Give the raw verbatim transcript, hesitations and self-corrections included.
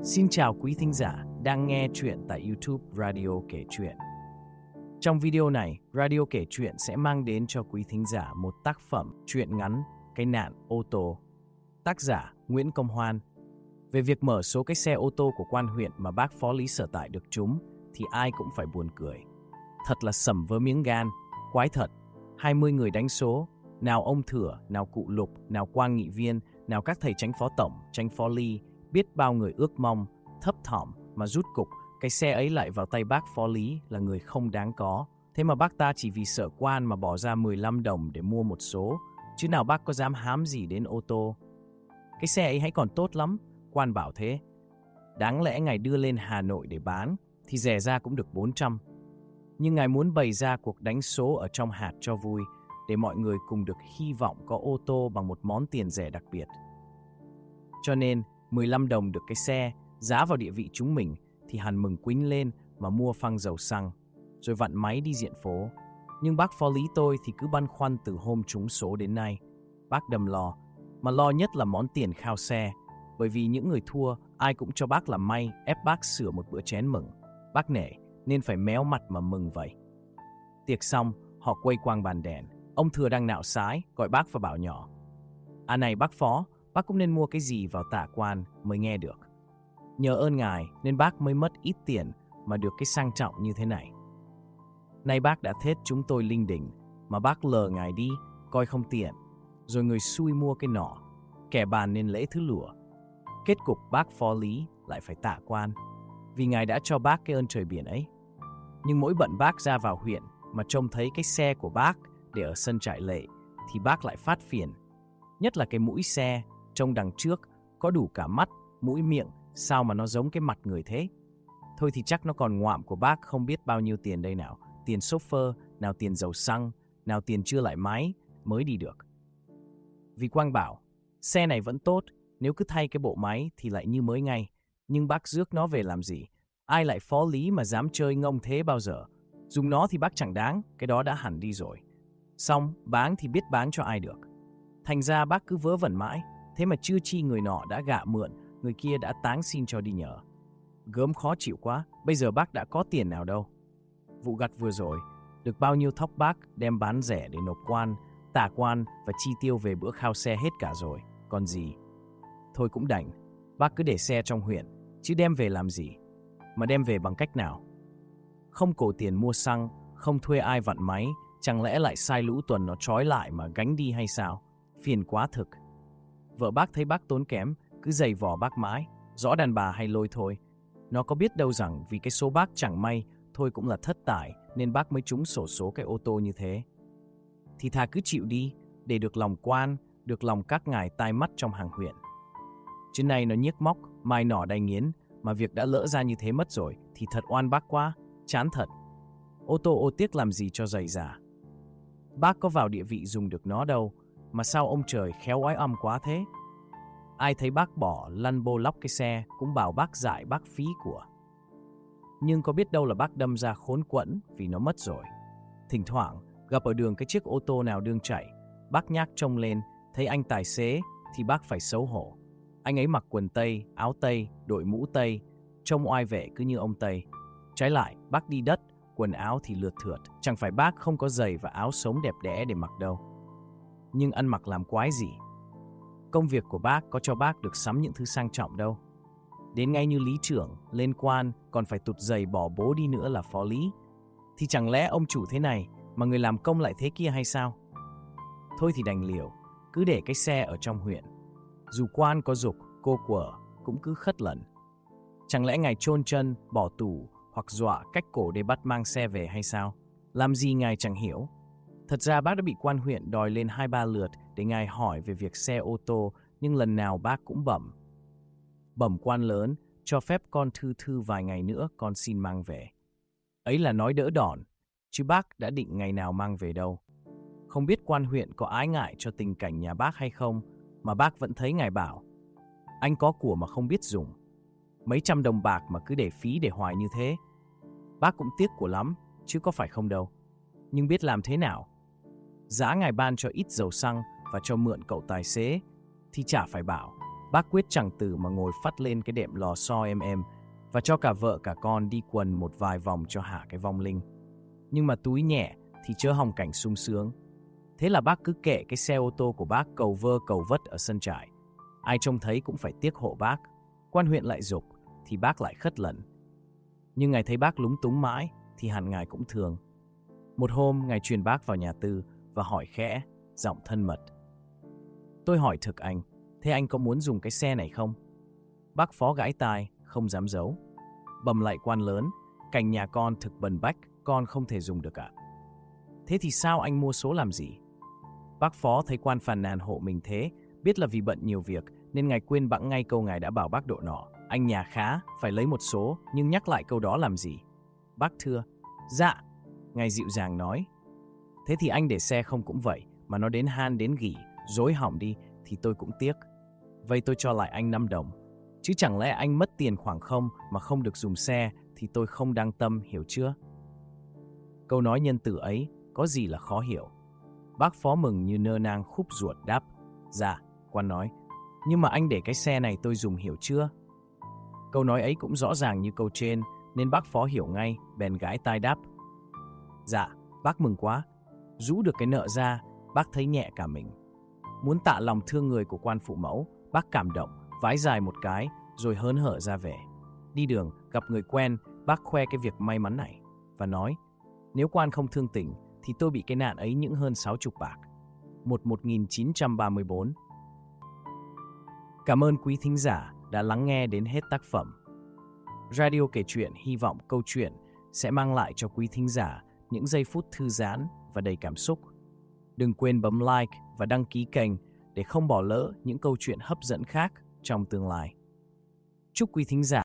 Xin chào quý thính giả đang nghe chuyện tại YouTube Radio Kể Chuyện. Trong video này, Radio Kể Chuyện sẽ mang đến cho quý thính giả một tác phẩm truyện ngắn Cái nạn ô tô. Tác giả Nguyễn Công Hoan. Về việc mở số cái xe ô tô của quan huyện mà bác phó lý sở tại được trúng thì ai cũng phải buồn cười. Thật là sẩm vớ miếng gan, quái thật. hai mươi người đánh số, nào ông Thừa, nào cụ Lục, nào Quang Nghị Viên, nào các thầy chánh phó tổng, chánh phó ly, biết bao người ước mong, thấp thỏm mà rút cục, cái xe ấy lại vào tay bác phó lý là người không đáng có. Thế mà bác ta chỉ vì sợ quan mà bỏ ra mười lăm đồng để mua một số, chứ nào bác có dám hám gì đến ô tô. Cái xe ấy hãy còn tốt lắm, quan bảo thế. Đáng lẽ ngài đưa lên Hà Nội để bán thì rẻ ra cũng được bốn trăm. Nhưng ngài muốn bày ra cuộc đánh số ở trong hạt cho vui, để mọi người cùng được hy vọng có ô tô bằng một món tiền rẻ đặc biệt. Cho nên mười lăm đồng được cái xe, giá vào địa vị chúng mình thì hẳn mừng quýnh lên mà mua phăng dầu xăng, rồi vặn máy đi diện phố. Nhưng bác phó lý tôi thì cứ băn khoăn từ hôm trúng số đến nay. Bác đầm lo, mà lo nhất là món tiền khao xe, bởi vì những người thua ai cũng cho bác làm may ép bác sửa một bữa chén mừng. Bác nể nên phải méo mặt mà mừng vậy. Tiệc xong, họ quây quang bàn đèn. Ông Thừa đang nạo sái, gọi bác và bảo nhỏ: À này bác phó, bác cũng nên mua cái gì vào tạ quan mới nghe được. Nhờ ơn ngài nên bác mới mất ít tiền mà được cái sang trọng như thế này. Nay bác đã thết chúng tôi linh đình, mà bác lờ ngài đi, coi không tiện. Rồi người xui mua cái nọ, kẻ bàn nên lễ thứ lụa. Kết cục bác phó lý lại phải tạ quan, vì ngài đã cho bác cái ơn trời biển ấy. Nhưng mỗi bận bác ra vào huyện mà trông thấy cái xe của bác để ở sân trại lệ thì bác lại phát phiền. Nhất là cái mũi xe trông đằng trước có đủ cả mắt, mũi, miệng, sao mà nó giống cái mặt người thế. Thôi thì chắc nó còn ngoạm của bác không biết bao nhiêu tiền đây nào. Tiền chauffeur, nào tiền dầu xăng, nào tiền chưa lại máy mới đi được. Vì Quang bảo, xe này vẫn tốt, nếu cứ thay cái bộ máy thì lại như mới ngay. Nhưng bác rước nó về làm gì? Ai lại phó lý mà dám chơi ngông thế bao giờ? Dùng nó thì bác chẳng đáng, cái đó đã hẳn đi rồi. Xong, báng thì biết báng cho ai được. Thành ra bác cứ vớ vẩn mãi, thế mà chưa chi người nọ đã gạ mượn, người kia đã táng xin cho đi nhờ. Gớm khó chịu quá, bây giờ bác đã có tiền nào đâu. Vụ gặt vừa rồi, được bao nhiêu thóc bác đem bán rẻ để nộp quan, tả quan và chi tiêu về bữa khao xe hết cả rồi, còn gì. Thôi cũng đành, bác cứ để xe trong huyện, chứ đem về làm gì. Mà đem về bằng cách nào? Không cổ tiền mua xăng, không thuê ai vặn máy, chẳng lẽ lại sai lũ tuần nó trói lại mà gánh đi hay sao? Phiền quá thực. Vợ bác thấy bác tốn kém, cứ giày vò bác mãi, rõ đàn bà hay lôi thôi. Nó có biết đâu rằng vì cái số bác chẳng may, thôi cũng là thất tải, nên bác mới trúng xổ số cái ô tô như thế. Thì thà cứ chịu đi, để được lòng quan, được lòng các ngài tai mắt trong hàng huyện. Chứ này nó nhiếc móc, mai nỏ đay nghiến, mà việc đã lỡ ra như thế mất rồi, thì thật oan bác quá, chán thật. Ô tô ô tiếc làm gì cho dày dả. Bác có vào địa vị dùng được nó đâu, mà sao ông trời khéo oái âm quá thế? Ai thấy bác bỏ lăn bô lóc cái xe cũng bảo bác dại bác phí của. Nhưng có biết đâu là bác đâm ra khốn quẫn vì nó mất rồi. Thỉnh thoảng gặp ở đường cái chiếc ô tô nào đương chạy, bác nhác trông lên, thấy anh tài xế thì bác phải xấu hổ. Anh ấy mặc quần tây, áo tây, đội mũ tây, trông oai vệ cứ như ông Tây. Trái lại, bác đi đất, quần áo thì lượt thượt, chẳng phải bác không có giày và áo sống đẹp đẽ để mặc đâu. Nhưng ăn mặc làm quái gì? Công việc của bác có cho bác được sắm những thứ sang trọng đâu. Đến ngay như lý trưởng, lên quan còn phải tụt giày bỏ bố đi nữa là phó lý. Thì chẳng lẽ ông chủ thế này mà người làm công lại thế kia hay sao? Thôi thì đành liều, cứ để cái xe ở trong huyện. Dù quan có giục, cô quở cũng cứ khất lần. Chẳng lẽ ngài chôn chân, bỏ tù hoặc dọa cách cổ để bắt mang xe về hay sao? Làm gì ngài chẳng hiểu. Thật ra bác đã bị quan huyện đòi lên hai ba lượt để ngài hỏi về việc xe ô tô, nhưng lần nào bác cũng bẩm. Bẩm quan lớn, cho phép con thư thư vài ngày nữa con xin mang về. Ấy là nói đỡ đòn, chứ bác đã định ngày nào mang về đâu. Không biết quan huyện có ái ngại cho tình cảnh nhà bác hay không, mà bác vẫn thấy ngài bảo: Anh có của mà không biết dùng. Mấy trăm đồng bạc mà cứ để phí để hoài như thế. Bác cũng tiếc của lắm, chứ có phải không đâu. Nhưng biết làm thế nào? Giá ngài ban cho ít dầu xăng và cho mượn cậu tài xế thì chả phải bảo. Bác quyết chẳng từ mà ngồi phắt lên cái đệm lò xo êm êm và cho cả vợ cả con đi quần một vài vòng cho hạ cái vong linh. Nhưng mà túi nhẹ thì chớ hòng cảnh sung sướng. Thế là bác cứ kệ cái xe ô tô của bác cầu vơ cầu vất ở sân trại. Ai trông thấy cũng phải tiếc hộ bác. Quan huyện lại giục thì bác lại khất lần. Nhưng ngài thấy bác lúng túng mãi thì hẳn ngài cũng thường. Một hôm ngài truyền bác vào nhà tư và hỏi khẽ, giọng thân mật: "Tôi hỏi thực anh, thế anh có muốn dùng cái xe này không?" Bác phó gãi tai, không dám giấu. Bầm lại quan lớn: "Cảnh nhà con thực bần bách, con không thể dùng được ạ." "Thế thì sao anh mua số làm gì?" Bác phó thấy quan phàn nàn hộ mình thế, biết là vì bận nhiều việc nên ngài quên bẵng ngay câu ngài đã bảo bác độ nọ: "Anh nhà khá, phải lấy một số", nhưng nhắc lại câu đó làm gì? Bác thưa: "Dạ." Ngài dịu dàng nói: "Thế thì anh để xe không cũng vậy, mà nó đến han đến gỉ, rối hỏng đi thì tôi cũng tiếc. Vậy tôi cho lại anh năm đồng. Chứ chẳng lẽ anh mất tiền khoảng không mà không được dùng xe thì tôi không đang tâm, hiểu chưa?" Câu nói nhân từ ấy có gì là khó hiểu. Bác phó mừng như nơ nang khúc ruột đáp: "Dạ." Quan nói: "Nhưng mà anh để cái xe này tôi dùng, hiểu chưa?" Câu nói ấy cũng rõ ràng như câu trên nên bác phó hiểu ngay, bèn gãi tai đáp: "Dạ, bác mừng quá." Rũ được cái nợ ra, bác thấy nhẹ cả mình. Muốn tạ lòng thương người của quan phụ mẫu, bác cảm động, vái dài một cái rồi hớn hở ra về. Đi đường, gặp người quen, bác khoe cái việc may mắn này và nói: "Nếu quan không thương tình thì tôi bị cái nạn ấy những hơn sáu chục bạc." Một một nghìn chín trăm ba mươi bốn. Cảm ơn quý thính giả đã lắng nghe đến hết tác phẩm. Radio Kể Chuyện hy vọng câu chuyện sẽ mang lại cho quý thính giả những giây phút thư giãn và đầy cảm xúc. Đừng quên bấm like và đăng ký kênh để không bỏ lỡ những câu chuyện hấp dẫn khác trong tương lai. Chúc quý thính giả